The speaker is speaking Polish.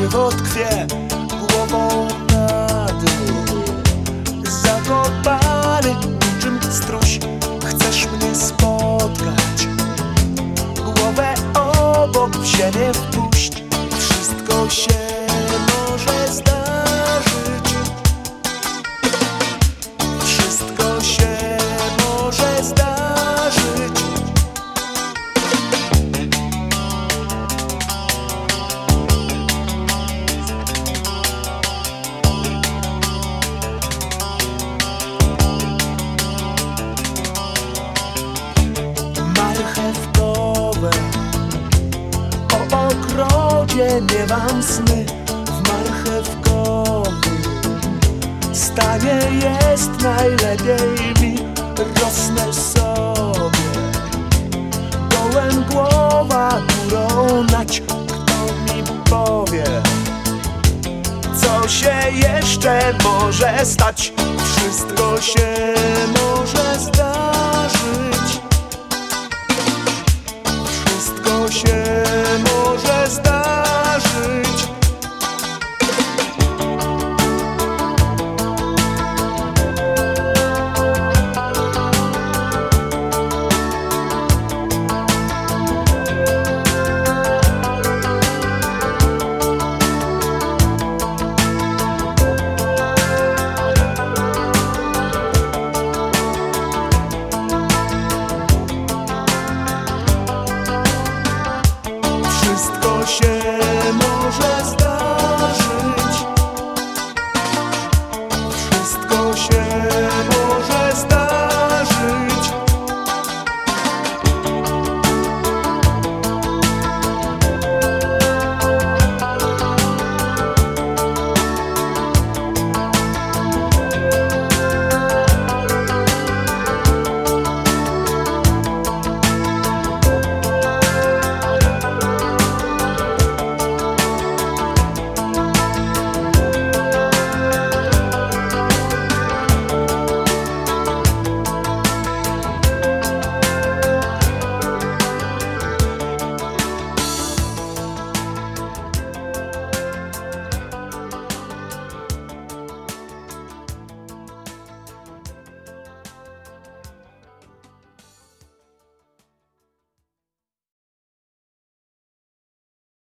żywot tkwie głową na dół. Zakopany niczym struś, chcesz mnie spotkać, głowę obok w ziemię wpuść. Wszystko się może zdarzyć, wszystko się może zdarzyć. Marchewkowe, o ogrodzie miewam sny. W marchewkowym stanie jest najlepiej mi. Rosnę sobie, dołem głowa, górą nać. Kto mi powie, co się jeszcze może stać? Wszystko się może stać.